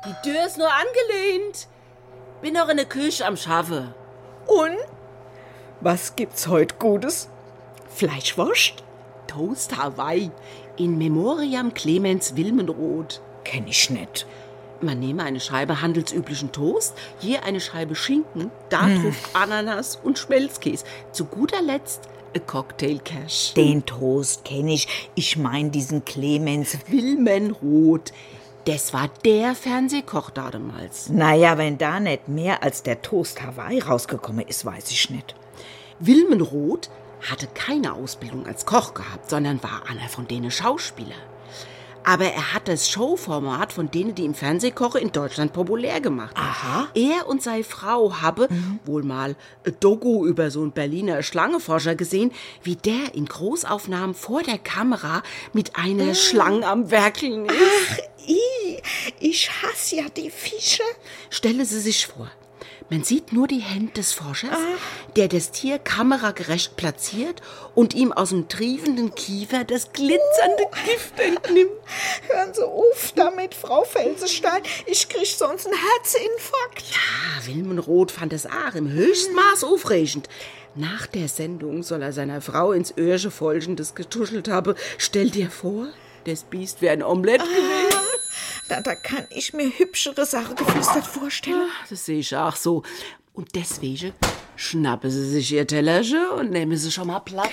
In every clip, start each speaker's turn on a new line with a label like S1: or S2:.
S1: Die Tür ist nur angelehnt. Bin noch in der Küche am Schaffe.
S2: Und? Was gibt's heute Gutes? Fleischwurst?
S1: Toast Hawaii in Memoriam Clemens Wilmenroth.
S2: Kenn ich nicht.
S1: Man nehme eine Scheibe handelsüblichen Toast, hier eine Scheibe Schinken, darauf Ananas und Schmelzkäse. Zu guter Letzt a Cocktail Cash.
S2: Den Toast kenn ich. Ich mein diesen Clemens
S1: Wilmenroth. Das war der Fernsehkoch damals.
S2: Naja, wenn da nicht mehr als der Toast Hawaii rausgekommen ist, weiß ich nicht.
S1: Wilmenroth hatte keine Ausbildung als Koch gehabt, sondern war einer von denen Schauspieler. Aber er hat das Showformat von denen, die im Fernsehen kochen, in Deutschland populär gemacht.
S2: Aha.
S1: Er und seine Frau haben wohl mal ein Doku über so einen Berliner Schlangenforscher gesehen, wie der in Großaufnahmen vor der Kamera mit einer Schlange am Werkeln ist.
S2: Ach, ich hasse ja die Fische.
S1: Stelle Sie sich vor, man sieht nur die Hände des Forschers, der das Tier kameragerecht platziert und ihm aus dem triefenden Kiefer das glitzernde Gift entnimmt.
S2: Hören Sie auf damit, Frau Felsenstein. Ich krieg sonst einen Herzinfarkt.
S1: Ja, Wilmenroth fand es auch im höchsten Maß aufregend. Nach der Sendung soll er seiner Frau ins Öhrchen Folgendes getuschelt haben. Stell dir vor, das Biest wäre ein Omelett gewesen.
S2: Da kann ich mir hübschere Sachen geflüstert vorstellen.
S1: Das sehe ich auch so. Und deswegen schnappen Sie sich Ihr Tellerchen und nehmen Sie schon mal Platz.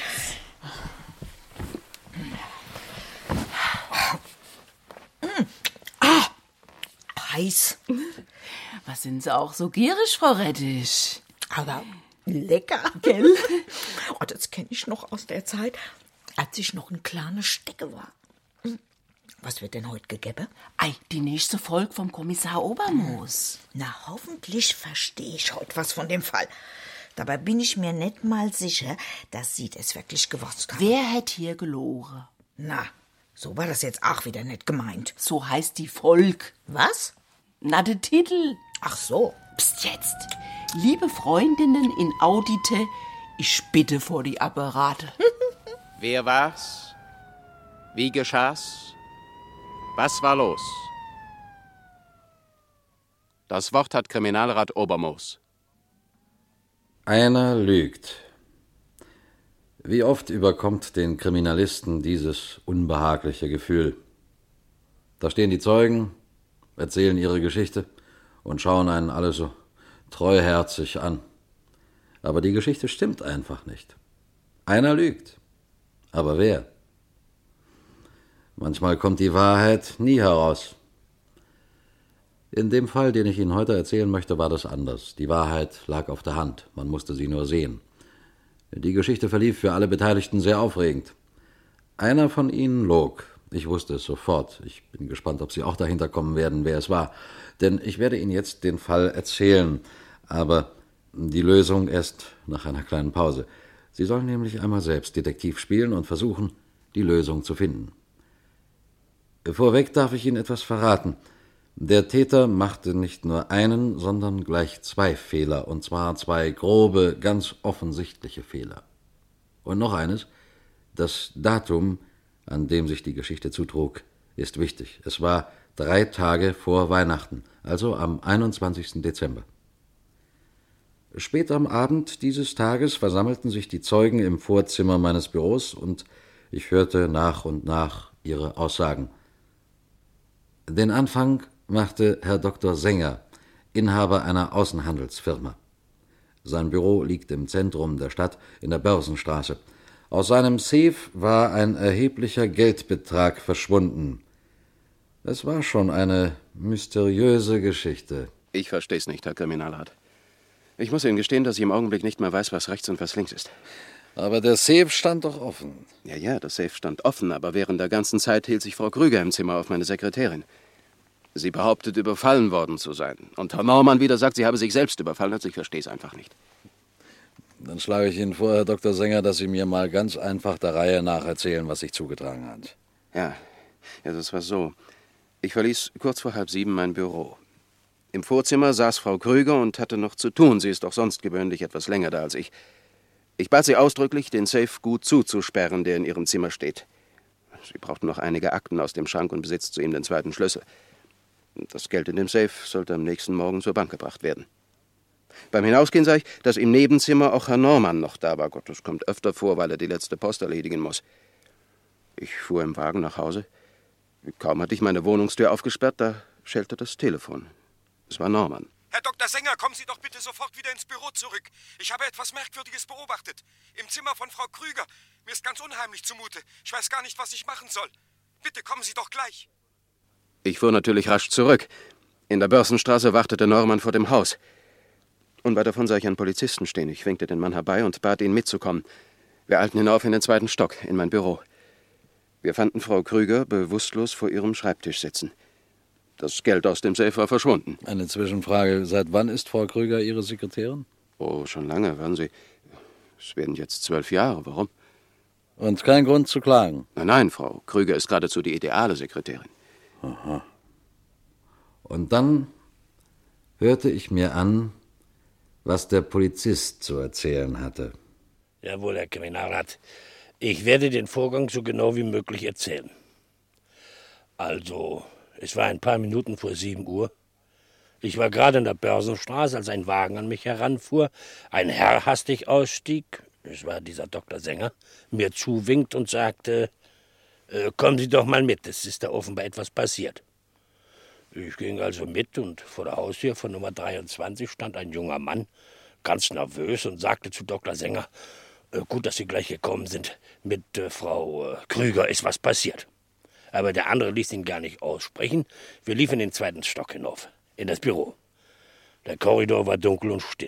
S2: Heiß.
S1: Was sind Sie auch so gierig, Frau Rettich?
S2: Aber lecker, gell? Oh, das kenne ich noch aus der Zeit, als ich noch ein kleiner Stecke war. Was wird denn heute gegeben?
S1: Ei, die nächste Folge vom Kommissar Obermoos.
S2: Na, hoffentlich verstehe ich heute was von dem Fall. Dabei bin ich mir nicht mal sicher, dass Sie das wirklich gewusst haben.
S1: Wer hätt hier gelogen?
S2: Na, so war das jetzt auch wieder nicht gemeint.
S1: So heißt die Folge.
S2: Was?
S1: Na, der Titel.
S2: Ach so.
S1: Psst, jetzt. Liebe Freundinnen in Audite, ich bitte vor die Apparate.
S3: Wer war's? Wie geschah's? Was war los? Das Wort hat Kriminalrat Obermoos.
S4: Einer lügt. Wie oft überkommt den Kriminalisten dieses unbehagliche Gefühl? Da stehen die Zeugen, erzählen ihre Geschichte und schauen einen alle so treuherzig an. Aber die Geschichte stimmt einfach nicht. Einer lügt. Aber wer? Manchmal kommt die Wahrheit nie heraus. In dem Fall, den ich Ihnen heute erzählen möchte, war das anders. Die Wahrheit lag auf der Hand, man musste sie nur sehen. Die Geschichte verlief für alle Beteiligten sehr aufregend. Einer von ihnen log. Ich wusste es sofort. Ich bin gespannt, ob Sie auch dahinter kommen werden, wer es war. Denn ich werde Ihnen jetzt den Fall erzählen. Aber die Lösung erst nach einer kleinen Pause. Sie sollen nämlich einmal selbst Detektiv spielen und versuchen, die Lösung zu finden. Vorweg darf ich Ihnen etwas verraten. Der Täter machte nicht nur einen, sondern gleich 2 Fehler, und zwar 2 grobe, ganz offensichtliche Fehler. Und noch eines, das Datum, an dem sich die Geschichte zutrug, ist wichtig. Es war 3 Tage vor Weihnachten, also am 21. Dezember. Spät am Abend dieses Tages versammelten sich die Zeugen im Vorzimmer meines Büros und ich hörte nach und nach ihre Aussagen. Den Anfang machte Herr Dr. Sänger, Inhaber einer Außenhandelsfirma. Sein Büro liegt im Zentrum der Stadt in der Börsenstraße. Aus seinem Safe war ein erheblicher Geldbetrag verschwunden. Es war schon eine mysteriöse Geschichte.
S3: Ich versteh's nicht, Herr Kriminalrat. Ich muss Ihnen gestehen, dass ich im Augenblick nicht mehr weiß, was rechts und was links ist.
S4: Aber der Safe stand doch offen.
S3: Ja, das Safe stand offen, aber während der ganzen Zeit hielt sich Frau Krüger im Zimmer auf meine Sekretärin. Sie behauptet, überfallen worden zu sein. Und Herr Naumann wieder sagt, sie habe sich selbst überfallen. Also ich verstehe es einfach nicht.
S4: Dann schlage ich Ihnen vor, Herr Dr. Sänger, dass Sie mir mal ganz einfach der Reihe nach erzählen, was sich zugetragen hat.
S3: Ja, das war so. Ich verließ kurz vor 6:30 mein Büro. Im Vorzimmer saß Frau Krüger und hatte noch zu tun. Sie ist doch sonst gewöhnlich etwas länger da als ich. Ich bat sie ausdrücklich, den Safe gut zuzusperren, der in ihrem Zimmer steht. Sie braucht noch einige Akten aus dem Schrank und besitzt zu ihm den 2. Schlüssel. Das Geld in dem Safe sollte am nächsten Morgen zur Bank gebracht werden. Beim Hinausgehen sah ich, dass im Nebenzimmer auch Herr Norman noch da war. Gott, das kommt öfter vor, weil er die letzte Post erledigen muss. Ich fuhr im Wagen nach Hause. Kaum hatte ich meine Wohnungstür aufgesperrt, da schellte das Telefon. Es war Norman.
S5: Herr Dr. Sänger, kommen Sie doch bitte sofort wieder ins Büro zurück. Ich habe etwas Merkwürdiges beobachtet. Im Zimmer von Frau Krüger. Mir ist ganz unheimlich zumute. Ich weiß gar nicht, was ich machen soll. Bitte kommen Sie doch gleich.
S3: Ich fuhr natürlich rasch zurück. In der Börsenstraße wartete Norman vor dem Haus. Unweit davon sah ich einen Polizisten stehen. Ich winkte den Mann herbei und bat ihn mitzukommen. Wir eilten hinauf in den 2. Stock, in mein Büro. Wir fanden Frau Krüger bewusstlos vor ihrem Schreibtisch sitzen. Das Geld aus dem Safe war verschwunden.
S4: Eine Zwischenfrage. Seit wann ist Frau Krüger Ihre Sekretärin?
S3: Oh, schon lange, hören Sie. Es werden jetzt 12 Jahre. Warum?
S4: Und kein Grund zu klagen?
S3: Nein, Frau Krüger ist geradezu die ideale Sekretärin.
S4: Aha. Und dann hörte ich mir an, was der Polizist zu erzählen hatte.
S6: Jawohl, Herr Kriminalrat. Ich werde den Vorgang so genau wie möglich erzählen. Also, es war ein paar Minuten vor 7 Uhr. Ich war gerade in der Börsenstraße, als ein Wagen an mich heranfuhr, ein Herr hastig ausstieg, es war dieser Dr. Sänger, mir zuwinkt und sagte, kommen Sie doch mal mit, es ist da offenbar etwas passiert. Ich ging also mit und vor der Haustür von Nummer 23 stand ein junger Mann, ganz nervös und sagte zu Dr. Sänger, gut, dass Sie gleich gekommen sind, mit Frau Krüger ist was passiert. Aber der andere ließ ihn gar nicht aussprechen. Wir liefen in den 2. Stock hinauf, in das Büro. Der Korridor war dunkel und still.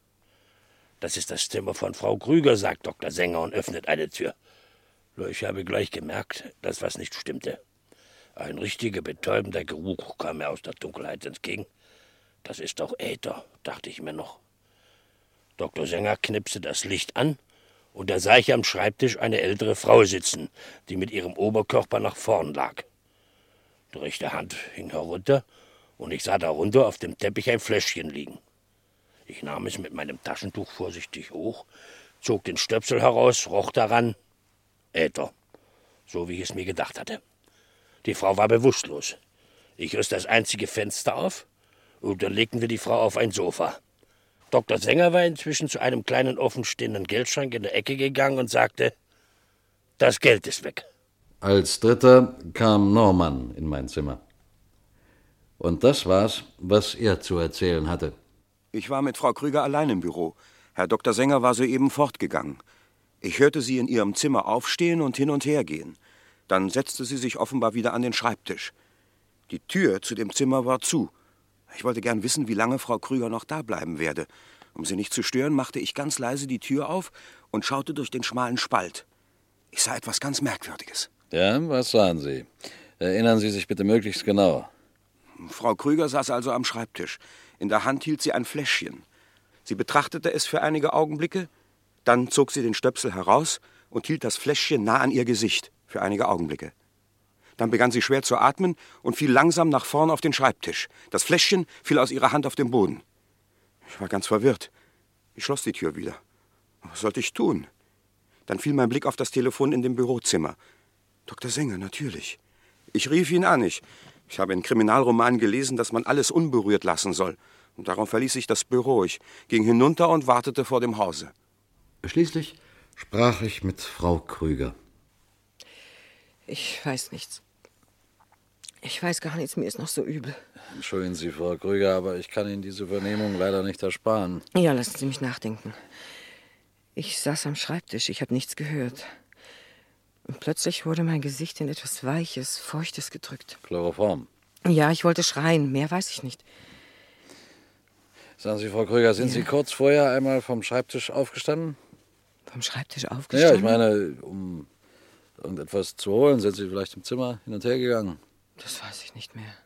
S6: Das ist das Zimmer von Frau Krüger, sagt Dr. Sänger und öffnet eine Tür. Ich habe gleich gemerkt, dass was nicht stimmte. Ein richtiger betäubender Geruch kam mir aus der Dunkelheit entgegen. Das ist doch Äther, dachte ich mir noch. Dr. Sänger knipste das Licht an, und da sah ich am Schreibtisch eine ältere Frau sitzen, die mit ihrem Oberkörper nach vorn lag. Die rechte Hand hing herunter, und ich sah darunter auf dem Teppich ein Fläschchen liegen. Ich nahm es mit meinem Taschentuch vorsichtig hoch, zog den Stöpsel heraus, roch daran. Äther, so wie ich es mir gedacht hatte. Die Frau war bewusstlos. Ich riss das einzige Fenster auf, und dann legten wir die Frau auf ein Sofa. Dr. Sänger war inzwischen zu einem kleinen offenstehenden Geldschrank in der Ecke gegangen und sagte, das Geld ist weg.
S4: Als dritter kam Norman in mein Zimmer. Und das war's, was er zu erzählen hatte.
S5: Ich war mit Frau Krüger allein im Büro. Herr Dr. Sänger war soeben fortgegangen. Ich hörte sie in ihrem Zimmer aufstehen und hin und her gehen. Dann setzte sie sich offenbar wieder an den Schreibtisch. Die Tür zu dem Zimmer war zu. Ich wollte gern wissen, wie lange Frau Krüger noch da bleiben werde. Um sie nicht zu stören, machte ich ganz leise die Tür auf und schaute durch den schmalen Spalt. Ich sah etwas ganz Merkwürdiges.
S4: Ja, was sahen Sie? Erinnern Sie sich bitte möglichst genau.
S5: Frau Krüger saß also am Schreibtisch. In der Hand hielt sie ein Fläschchen. Sie betrachtete es für einige Augenblicke, dann zog sie den Stöpsel heraus und hielt das Fläschchen nah an ihr Gesicht für einige Augenblicke. Dann begann sie schwer zu atmen und fiel langsam nach vorn auf den Schreibtisch. Das Fläschchen fiel aus ihrer Hand auf den Boden. Ich war ganz verwirrt. Ich schloss die Tür wieder. Was sollte ich tun? Dann fiel mein Blick auf das Telefon in dem Bürozimmer. Dr. Sänger, natürlich. Ich rief ihn an. Ich habe in Kriminalromanen gelesen, dass man alles unberührt lassen soll. Und darum verließ ich das Büro. Ich ging hinunter und wartete vor dem Hause.
S4: Schließlich sprach ich mit Frau Krüger.
S1: Ich weiß nichts. Ich weiß gar nichts, mir ist noch so übel.
S4: Entschuldigen Sie, Frau Krüger, aber ich kann Ihnen diese Vernehmung leider nicht ersparen.
S1: Ja, lassen Sie mich nachdenken. Ich saß am Schreibtisch, ich habe nichts gehört. Und plötzlich wurde mein Gesicht in etwas Weiches, Feuchtes gedrückt.
S4: Chloroform.
S1: Ja, ich wollte schreien, mehr weiß ich nicht.
S4: Sagen Sie, Frau Krüger, sind Sie kurz vorher einmal vom Schreibtisch aufgestanden?
S1: Vom Schreibtisch aufgestanden?
S4: Ja, ich meine, um irgendetwas zu holen, sind Sie vielleicht im Zimmer hin und her gegangen?
S1: Das weiß ich nicht mehr.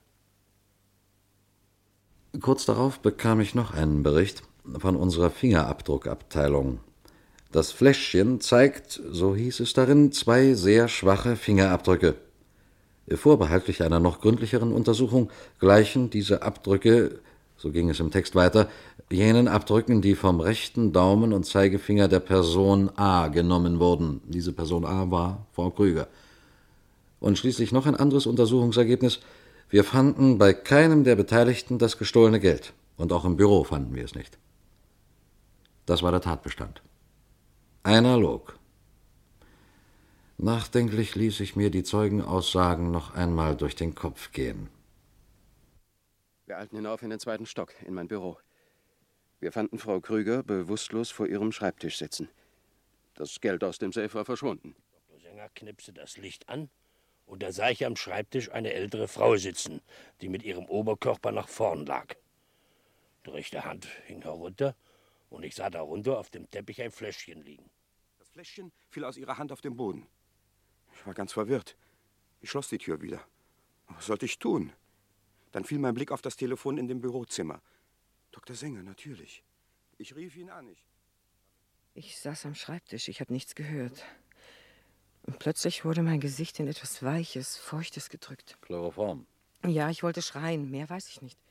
S4: Kurz darauf bekam ich noch einen Bericht von unserer Fingerabdruckabteilung. Das Fläschchen zeigt, so hieß es darin, 2 sehr schwache Fingerabdrücke. Vorbehaltlich einer noch gründlicheren Untersuchung gleichen diese Abdrücke, so ging es im Text weiter, jenen Abdrücken, die vom rechten Daumen und Zeigefinger der Person A genommen wurden. Diese Person A war Frau Krüger. Und schließlich noch ein anderes Untersuchungsergebnis. Wir fanden bei keinem der Beteiligten das gestohlene Geld. Und auch im Büro fanden wir es nicht. Das war der Tatbestand. Einer log. Nachdenklich ließ ich mir die Zeugenaussagen noch einmal durch den Kopf gehen.
S3: Wir eilten hinauf in den 2. Stock, in mein Büro. Wir fanden Frau Krüger bewusstlos vor ihrem Schreibtisch sitzen. Das Geld aus dem Safe war verschwunden.
S6: Dr. Sänger knipste das Licht an, und da sah ich am Schreibtisch eine ältere Frau sitzen, die mit ihrem Oberkörper nach vorn lag. Die rechte Hand hing herunter, und ich sah darunter auf dem Teppich ein Fläschchen liegen.
S5: Das Fläschchen fiel aus ihrer Hand auf den Boden. Ich war ganz verwirrt. Ich schloss die Tür wieder. Was sollte ich tun? Dann fiel mein Blick auf das Telefon in dem Bürozimmer. Dr. Sänger, natürlich. Ich rief ihn an.
S1: Ich saß am Schreibtisch, ich habe nichts gehört. Und plötzlich wurde mein Gesicht in etwas Weiches, Feuchtes gedrückt.
S4: Chloroform.
S1: Ja, ich wollte schreien, mehr weiß ich nicht.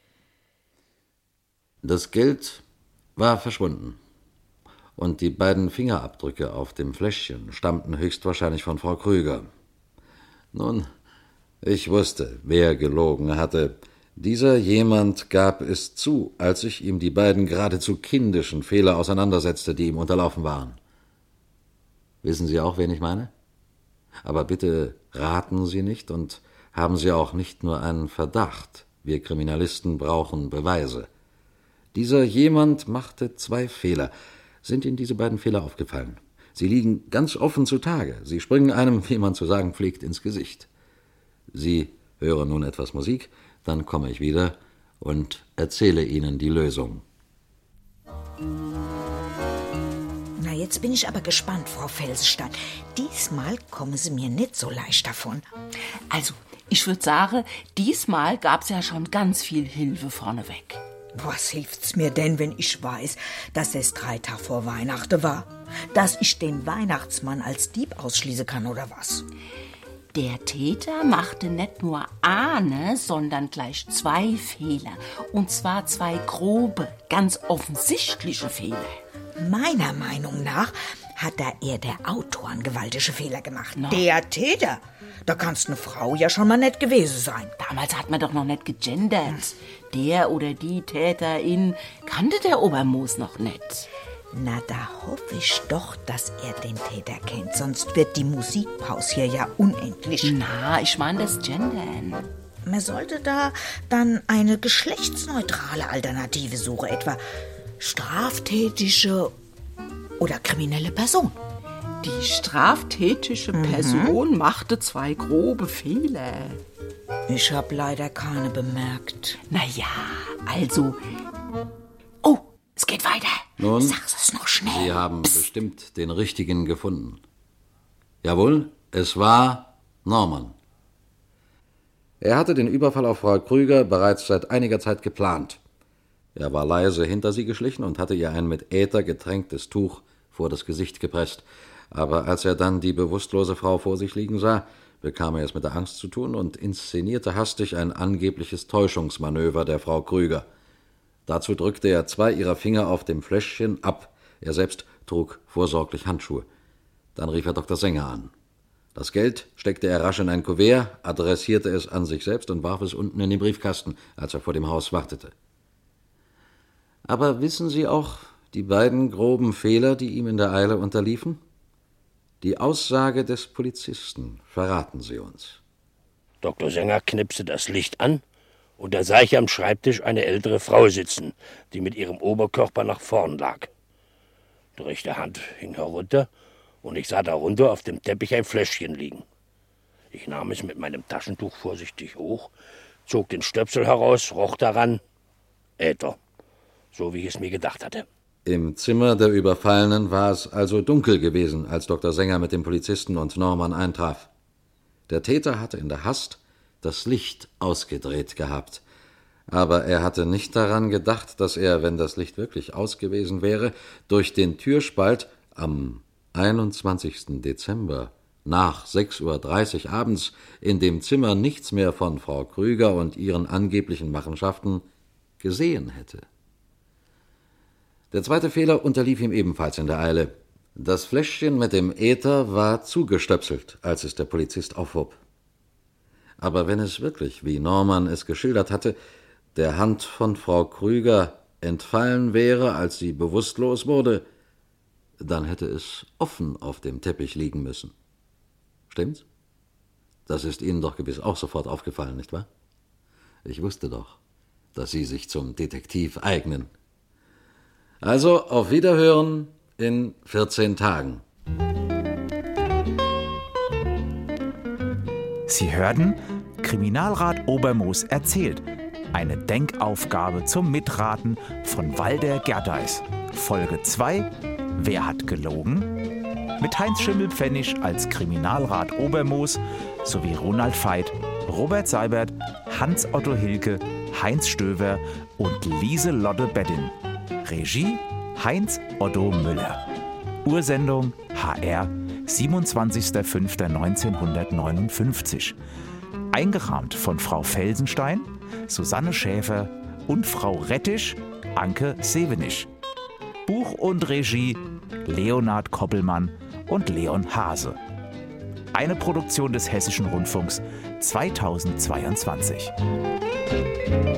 S4: Das Geld war verschwunden. Und die beiden Fingerabdrücke auf dem Fläschchen stammten höchstwahrscheinlich von Frau Krüger. Nun, ich wusste, wer gelogen hatte. Dieser jemand gab es zu, als ich ihm die beiden geradezu kindischen Fehler auseinandersetzte, die ihm unterlaufen waren. Wissen Sie auch, wen ich meine? Aber bitte raten Sie nicht und haben Sie auch nicht nur einen Verdacht. Wir Kriminalisten brauchen Beweise. Dieser jemand machte 2 Fehler. Sind Ihnen diese beiden Fehler aufgefallen? Sie liegen ganz offen zutage. Sie springen einem, wie man zu sagen pflegt, ins Gesicht. Sie hören nun etwas Musik, dann komme ich wieder und erzähle Ihnen die Lösung.
S2: Na, jetzt bin ich aber gespannt, Frau Felsenstein. Diesmal kommen Sie mir nicht so leicht davon.
S7: Also, ich würde sagen, diesmal gab's ja schon ganz viel Hilfe vorneweg.
S2: Was hilft's mir denn, wenn ich weiß, dass es 3 Tage vor Weihnachten war? Dass ich den Weihnachtsmann als Dieb ausschließen kann, oder was?
S7: Der Täter machte nicht nur eine, sondern gleich 2 Fehler. Und zwar 2 grobe, ganz offensichtliche Fehler.
S2: Meiner Meinung nach hat da eher der Autor einen gewaltigen Fehler gemacht.
S7: No.
S2: Der Täter? Da kann's eine Frau ja schon mal nicht gewesen sein.
S7: Damals hat man doch noch nicht gegendert. Der oder die Täterin kannte der Obermoos noch nicht.
S2: Na, da hoffe ich doch, dass er den Täter kennt. Sonst wird die Musikpause hier ja unendlich.
S7: Na, ich meine das Gendern.
S2: Man sollte da dann eine geschlechtsneutrale Alternative suchen. Etwa straftätige oder kriminelle Person.
S1: Die straftätige Person machte 2 grobe Fehler.
S2: Ich habe leider keine bemerkt.
S7: Na ja, also... Oh, es geht weiter.
S4: Nun,
S2: Sag es noch schnell.
S4: Sie haben bestimmt den richtigen gefunden. Jawohl, es war Norman. Er hatte den Überfall auf Frau Krüger bereits seit einiger Zeit geplant. Er war leise hinter sie geschlichen und hatte ihr ein mit Äther getränktes Tuch vor das Gesicht gepresst. Aber als er dann die bewusstlose Frau vor sich liegen sah, bekam er es mit der Angst zu tun und inszenierte hastig ein angebliches Täuschungsmanöver der Frau Krüger. Dazu drückte er 2 ihrer Finger auf dem Fläschchen ab. Er selbst trug vorsorglich Handschuhe. Dann rief er Dr. Sänger an. Das Geld steckte er rasch in ein Kuvert, adressierte es an sich selbst und warf es unten in den Briefkasten, als er vor dem Haus wartete. Aber wissen Sie auch die beiden groben Fehler, die ihm in der Eile unterliefen? Die Aussage des Polizisten verraten Sie uns.
S6: Dr. Sänger knipste das Licht an, und da sah ich am Schreibtisch eine ältere Frau sitzen, die mit ihrem Oberkörper nach vorn lag. Die rechte Hand hing herunter, und ich sah darunter auf dem Teppich ein Fläschchen liegen. Ich nahm es mit meinem Taschentuch vorsichtig hoch, zog den Stöpsel heraus, roch daran. Äther, so wie ich es mir gedacht hatte.
S4: Im Zimmer der Überfallenen war es also dunkel gewesen, als Dr. Sänger mit dem Polizisten und Norman eintraf. Der Täter hatte in der Hast das Licht ausgedreht gehabt. Aber er hatte nicht daran gedacht, dass er, wenn das Licht wirklich aus gewesen wäre, durch den Türspalt am 21. Dezember nach 6:30 Uhr abends in dem Zimmer nichts mehr von Frau Krüger und ihren angeblichen Machenschaften gesehen hätte. Der zweite Fehler unterlief ihm ebenfalls in der Eile. Das Fläschchen mit dem Äther war zugestöpselt, als es der Polizist aufhob. Aber wenn es wirklich, wie Norman es geschildert hatte, der Hand von Frau Krüger entfallen wäre, als sie bewusstlos wurde, dann hätte es offen auf dem Teppich liegen müssen. Stimmt's? Das ist Ihnen doch gewiss auch sofort aufgefallen, nicht wahr? Ich wusste doch, dass Sie sich zum Detektiv eignen. Also auf Wiederhören in 14 Tagen.
S8: Sie hörten Kriminalrat Obermoos erzählt. Eine Denkaufgabe zum Mitraten von Walter Gerdeis. Folge 2: Wer hat gelogen? Mit Heinz Schimmelpfennig als Kriminalrat Obermoos sowie Ronald Veit, Robert Seibert, Hans-Otto Hilke, Heinz Stöver und Lieselotte Bettin. Regie Heinz-Otto Müller. Ursendung HR 27.05.1959. Eingerahmt von Frau Felsenstein, Susanne Schäfer und Frau Rettisch, Anke Sevenich. Buch und Regie Leonhard Koppelmann und Leon Hase. Eine Produktion des Hessischen Rundfunks 2022.